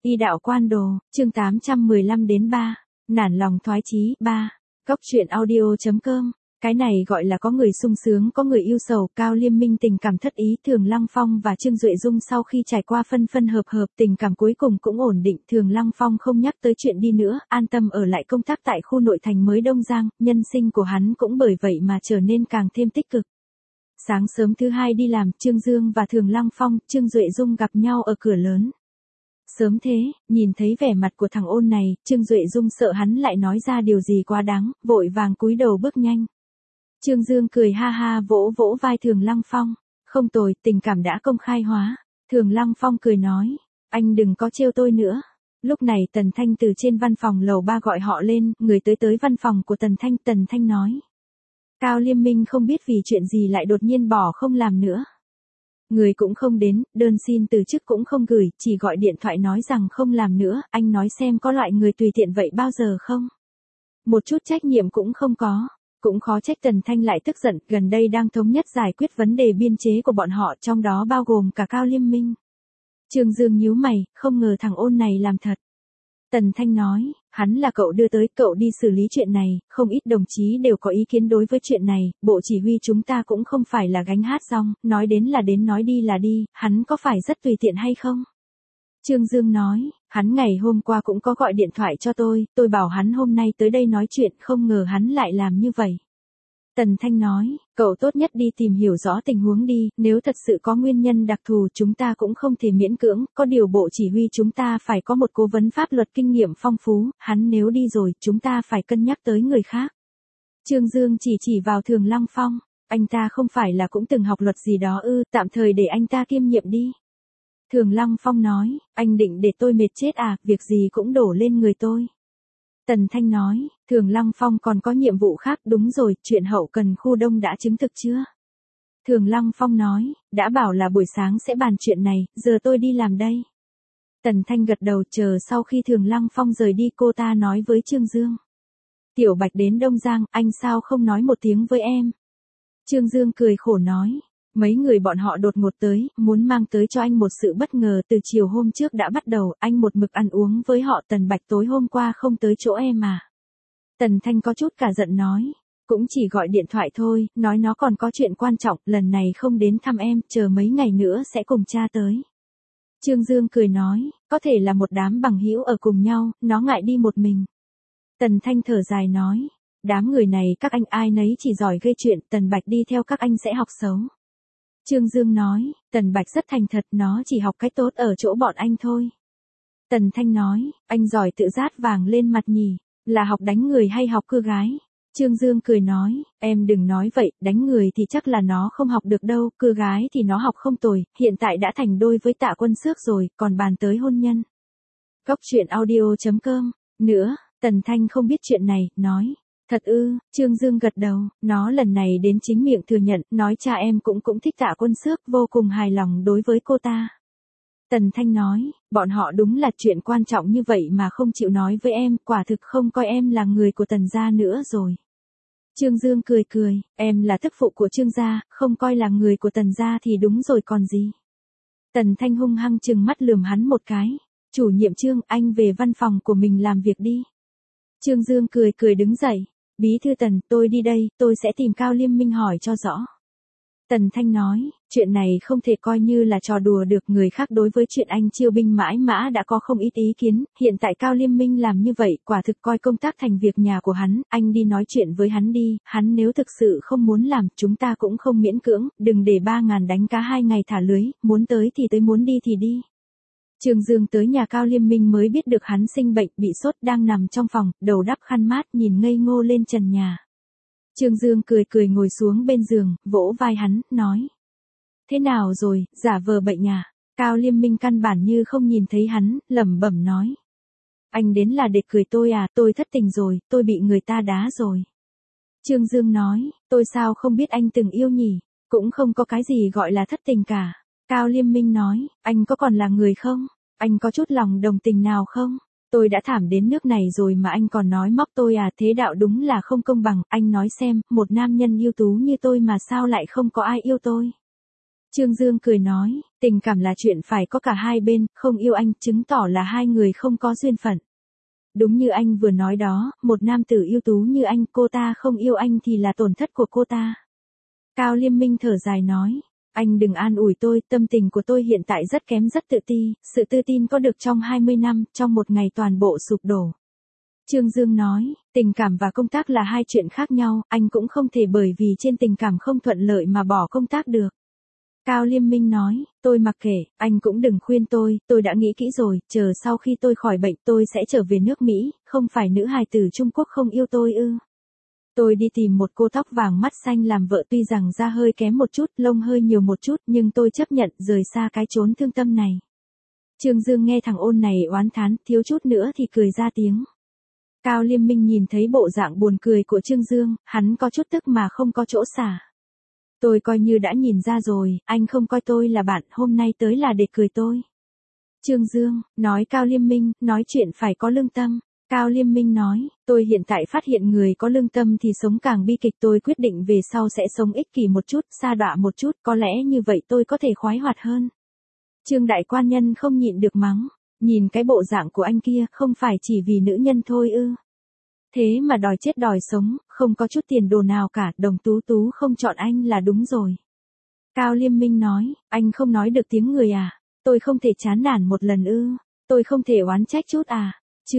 Y đạo quan đồ, chương 815 đến 3. Nản lòng thoái chí 3. Góc truyện audio.com. Cái này gọi là có người sung sướng có người yêu sầu. Cao Liêm Minh tình cảm thất ý. Thường Lăng Phong và Trương Duệ Dung sau khi trải qua phân phân hợp hợp, tình cảm cuối cùng cũng ổn định. Thường Lăng Phong không nhắc tới chuyện đi nữa, an tâm ở lại công tác tại khu nội thành mới Đông Giang. Nhân sinh của hắn cũng bởi vậy mà trở nên càng thêm tích cực. Sáng sớm thứ hai đi làm, Trương Dương và Thường Lăng Phong, Trương Duệ Dung gặp nhau ở cửa lớn. Sớm thế, nhìn thấy vẻ mặt của thằng ôn này, Trương Duệ Dung sợ hắn lại nói ra điều gì quá đáng, vội vàng cúi đầu bước nhanh. Trương Dương cười ha ha vỗ vỗ vai Thường Lăng Phong. Không tồi, tình cảm đã công khai hóa. Thường Lăng Phong cười nói, anh đừng có trêu tôi nữa. Lúc này Tần Thanh từ trên văn phòng lầu 3 gọi họ lên, người tới văn phòng của Tần Thanh nói. Cao Liêm Minh không biết vì chuyện gì lại đột nhiên bỏ không làm nữa. Người cũng không đến, đơn xin từ chức cũng không gửi, chỉ gọi điện thoại nói rằng không làm nữa, anh nói xem có loại người tùy tiện vậy bao giờ không? Một chút trách nhiệm cũng không có. Cũng khó trách Tần Thanh lại tức giận, gần đây đang thống nhất giải quyết vấn đề biên chế của bọn họ, trong đó bao gồm cả Cao Liêm Minh. Trương Dương nhíu mày, không ngờ thằng ôn này làm thật. Tần Thanh nói, hắn là cậu đưa tới, cậu đi xử lý chuyện này, không ít đồng chí đều có ý kiến đối với chuyện này, bộ chỉ huy chúng ta cũng không phải là gánh hát rong, nói đến là đến nói đi là đi, hắn có phải rất tùy tiện hay không? Trương Dương nói, hắn ngày hôm qua cũng có gọi điện thoại cho tôi bảo hắn hôm nay tới đây nói chuyện, không ngờ hắn lại làm như vậy. Tần Thanh nói, cậu tốt nhất đi tìm hiểu rõ tình huống đi, nếu thật sự có nguyên nhân đặc thù chúng ta cũng không thể miễn cưỡng, có điều bộ chỉ huy chúng ta phải có một cố vấn pháp luật kinh nghiệm phong phú, hắn nếu đi rồi chúng ta phải cân nhắc tới người khác. Trương Dương chỉ vào Thường Lăng Phong, anh ta không phải là cũng từng học luật gì đó ư, tạm thời để anh ta kiêm nhiệm đi. Thường Lăng Phong nói, anh định để tôi mệt chết à, việc gì cũng đổ lên người tôi. Tần Thanh nói, Thường Lăng Phong còn có nhiệm vụ khác, đúng rồi, chuyện hậu cần khu đông đã chứng thực chưa? Thường Lăng Phong nói, đã bảo là buổi sáng sẽ bàn chuyện này, giờ tôi đi làm đây. Tần Thanh gật đầu, chờ sau khi Thường Lăng Phong rời đi cô ta nói với Trương Dương. Tiểu Bạch đến Đông Giang, anh sao không nói một tiếng với em? Trương Dương cười khổ nói. Mấy người bọn họ đột ngột tới, muốn mang tới cho anh một sự bất ngờ, từ chiều hôm trước đã bắt đầu, anh một mực ăn uống với họ. Tần Bạch tối hôm qua không tới chỗ em à? Tần Thanh có chút cả giận nói, cũng chỉ gọi điện thoại thôi, nói nó còn có chuyện quan trọng, lần này không đến thăm em, chờ mấy ngày nữa sẽ cùng cha tới. Trương Dương cười nói, có thể là một đám bằng hữu ở cùng nhau, nó ngại đi một mình. Tần Thanh thở dài nói, đám người này các anh ai nấy chỉ giỏi gây chuyện, Tần Bạch đi theo các anh sẽ học xấu. Trương Dương nói, Tần Bạch rất thành thật, nó chỉ học cách tốt ở chỗ bọn anh thôi. Tần Thanh nói, anh giỏi tự rát vàng lên mặt nhỉ, là học đánh người hay học cưa gái? Trương Dương cười nói, em đừng nói vậy, đánh người thì chắc là nó không học được đâu, cưa gái thì nó học không tồi, hiện tại đã thành đôi với Tạ Quân Xước rồi, còn bàn tới hôn nhân. Góc truyện audio.com. Nữa, Tần Thanh không biết chuyện này, nói. Thật ư, Trương Dương gật đầu, nó lần này đến chính miệng thừa nhận, nói cha em cũng thích Tạ Quân Xước, vô cùng hài lòng đối với cô ta. Tần Thanh nói, bọn họ đúng là chuyện quan trọng như vậy mà không chịu nói với em, quả thực không coi em là người của Tần gia nữa rồi. Trương Dương cười, em là tức phụ của Trương gia, không coi là người của Tần gia thì đúng rồi còn gì. Tần Thanh hung hăng trừng mắt lườm hắn một cái, chủ nhiệm Trương, anh về văn phòng của mình làm việc đi. Trương Dương cười đứng dậy. Bí thư Tần, tôi đi đây, tôi sẽ tìm Cao Liêm Minh hỏi cho rõ. Tần Thanh nói, chuyện này không thể coi như là trò đùa được, người khác đối với chuyện anh chiêu binh mãi mã đã có không ít ý kiến, hiện tại Cao Liêm Minh làm như vậy, quả thực coi công tác thành việc nhà của hắn, anh đi nói chuyện với hắn đi, hắn nếu thực sự không muốn làm, chúng ta cũng không miễn cưỡng, đừng để 3.000 đánh cá 2 ngày thả lưới, muốn tới thì tới muốn đi thì đi. Trương Dương tới nhà Cao Liêm Minh mới biết được hắn sinh bệnh, bị sốt, đang nằm trong phòng, đầu đắp khăn mát, nhìn ngây ngô lên trần nhà. Trương Dương cười ngồi xuống bên giường, vỗ vai hắn, nói. Thế nào rồi, giả vờ bệnh à? Cao Liêm Minh căn bản như không nhìn thấy hắn, lẩm bẩm nói. Anh đến là để cười tôi à, tôi thất tình rồi, tôi bị người ta đá rồi. Trương Dương nói, tôi sao không biết anh từng yêu nhỉ, cũng không có cái gì gọi là thất tình cả. Cao Liêm Minh nói, anh có còn là người không? Anh có chút lòng đồng tình nào không? Tôi đã thảm đến nước này rồi mà anh còn nói móc tôi à, thế đạo đúng là không công bằng, anh nói xem, một nam nhân ưu tú như tôi mà sao lại không có ai yêu tôi? Trương Dương cười nói, tình cảm là chuyện phải có cả hai bên, không yêu anh chứng tỏ là hai người không có duyên phận. Đúng như anh vừa nói đó, một nam tử ưu tú như anh, cô ta không yêu anh thì là tổn thất của cô ta. Cao Liêm Minh thở dài nói, anh đừng an ủi tôi, tâm tình của tôi hiện tại rất kém rất tự ti, sự tự tin có được trong 20 năm, trong một ngày toàn bộ sụp đổ. Trương Dương nói, tình cảm và công tác là hai chuyện khác nhau, anh cũng không thể bởi vì trên tình cảm không thuận lợi mà bỏ công tác được. Cao Liêm Minh nói, tôi mặc kệ, anh cũng đừng khuyên tôi đã nghĩ kỹ rồi, chờ sau khi tôi khỏi bệnh tôi sẽ trở về nước Mỹ, không phải nữ hài tử Trung Quốc không yêu tôi ư. Tôi đi tìm một cô tóc vàng mắt xanh làm vợ, tuy rằng da hơi kém một chút, lông hơi nhiều một chút, nhưng tôi chấp nhận rời xa cái chốn thương tâm này. Trương Dương nghe thằng ôn này oán thán, thiếu chút nữa thì cười ra tiếng. Cao Liêm Minh nhìn thấy bộ dạng buồn cười của Trương Dương, hắn có chút tức mà không có chỗ xả. Tôi coi như đã nhìn ra rồi, anh không coi tôi là bạn, hôm nay tới là để cười tôi. Trương Dương, nói Cao Liêm Minh, nói chuyện phải có lương tâm. Cao Liêm Minh nói, tôi hiện tại phát hiện người có lương tâm thì sống càng bi kịch, tôi quyết định về sau sẽ sống ích kỷ một chút, sa đọa một chút, có lẽ như vậy tôi có thể khoái hoạt hơn. Trương đại quan nhân không nhịn được mắng, nhìn cái bộ dạng của anh kia, không phải chỉ vì nữ nhân thôi ư. Thế mà đòi chết đòi sống, không có chút tiền đồ nào cả, Đồng Tú Tú không chọn anh là đúng rồi. Cao Liêm Minh nói, anh không nói được tiếng người à, tôi không thể chán nản một lần ư, tôi không thể oán trách chút à.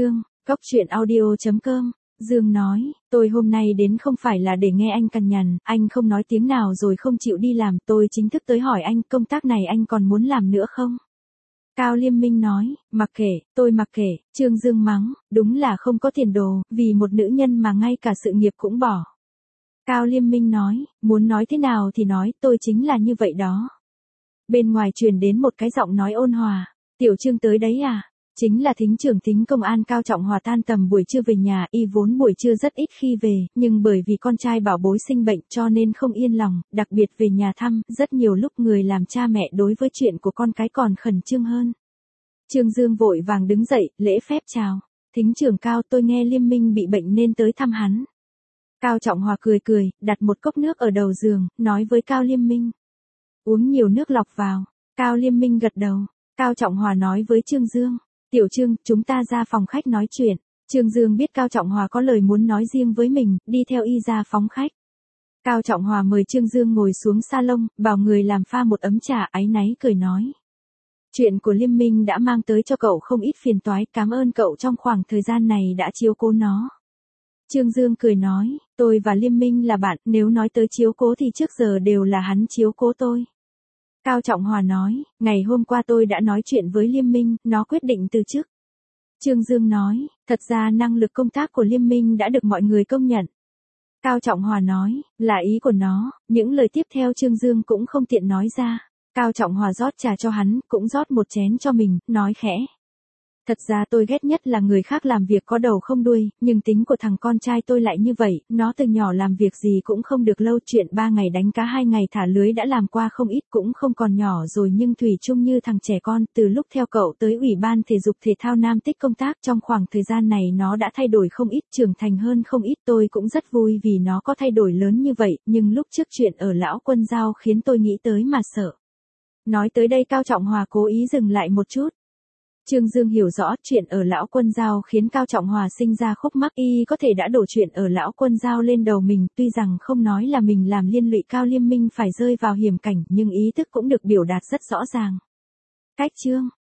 Góc truyện audio.com, Dương nói, tôi hôm nay đến không phải là để nghe anh cằn nhằn, anh không nói tiếng nào rồi không chịu đi làm, tôi chính thức tới hỏi anh, công tác này anh còn muốn làm nữa không? Cao Liêm Minh nói, mặc kệ, tôi mặc kệ. Trương Dương mắng, đúng là không có tiền đồ, vì một nữ nhân mà ngay cả sự nghiệp cũng bỏ. Cao Liêm Minh nói, muốn nói thế nào thì nói, tôi chính là như vậy đó. Bên ngoài truyền đến một cái giọng nói ôn hòa, Tiểu Trương tới đấy à? Chính là thính trưởng thính công an Cao Trọng Hòa tan tầm buổi trưa về nhà, y vốn buổi trưa rất ít khi về, nhưng bởi vì con trai bảo bối sinh bệnh cho nên không yên lòng, đặc biệt về nhà thăm, rất nhiều lúc người làm cha mẹ đối với chuyện của con cái còn khẩn trương hơn. Trương Dương vội vàng đứng dậy, lễ phép chào. Thính trưởng Cao, tôi nghe Liêm Minh bị bệnh nên tới thăm hắn. Cao Trọng Hòa cười cười, đặt một cốc nước ở đầu giường, nói với Cao Liêm Minh. Uống nhiều nước lọc vào. Cao Liêm Minh gật đầu. Cao Trọng Hòa nói với Trương Dương. Tiểu Trương, chúng ta ra phòng khách nói chuyện. Trương Dương biết Cao Trọng Hòa có lời muốn nói riêng với mình, đi theo y ra phòng khách. Cao Trọng Hòa mời Trương Dương ngồi xuống salon, bảo người làm pha một ấm trà, áy náy cười nói. Chuyện của Liêm Minh đã mang tới cho cậu không ít phiền toái, cảm ơn cậu trong khoảng thời gian này đã chiếu cố nó. Trương Dương cười nói, tôi và Liêm Minh là bạn, nếu nói tới chiếu cố thì trước giờ đều là hắn chiếu cố tôi. Cao Trọng Hòa nói, ngày hôm qua tôi đã nói chuyện với Liêm Minh, nó quyết định từ chức. Trương Dương nói, thật ra năng lực công tác của Liêm Minh đã được mọi người công nhận. Cao Trọng Hòa nói, là ý của nó, những lời tiếp theo Trương Dương cũng không tiện nói ra. Cao Trọng Hòa rót trà cho hắn, cũng rót một chén cho mình, nói khẽ. Thật ra tôi ghét nhất là người khác làm việc có đầu không đuôi, nhưng tính của thằng con trai tôi lại như vậy, nó từ nhỏ làm việc gì cũng không được lâu, chuyện 3 ngày đánh cá 2 ngày thả lưới đã làm qua không ít, cũng không còn nhỏ rồi nhưng thủy chung như thằng trẻ con, từ lúc theo cậu tới Ủy ban Thể dục Thể thao Nam Tích công tác trong khoảng thời gian này nó đã thay đổi không ít, trưởng thành hơn không ít, tôi cũng rất vui vì nó có thay đổi lớn như vậy, nhưng lúc trước chuyện ở Lão Quân Giao khiến tôi nghĩ tới mà sợ. Nói tới đây Cao Trọng Hòa cố ý dừng lại một chút. Trương Dương hiểu rõ chuyện ở Lão Quân Giao khiến Cao Trọng Hòa sinh ra khúc mắc, y có thể đã đổ chuyện ở Lão Quân Giao lên đầu mình, tuy rằng không nói là mình làm liên lụy Cao Liêm Minh phải rơi vào hiểm cảnh, nhưng ý thức cũng được biểu đạt rất rõ ràng. Cách chương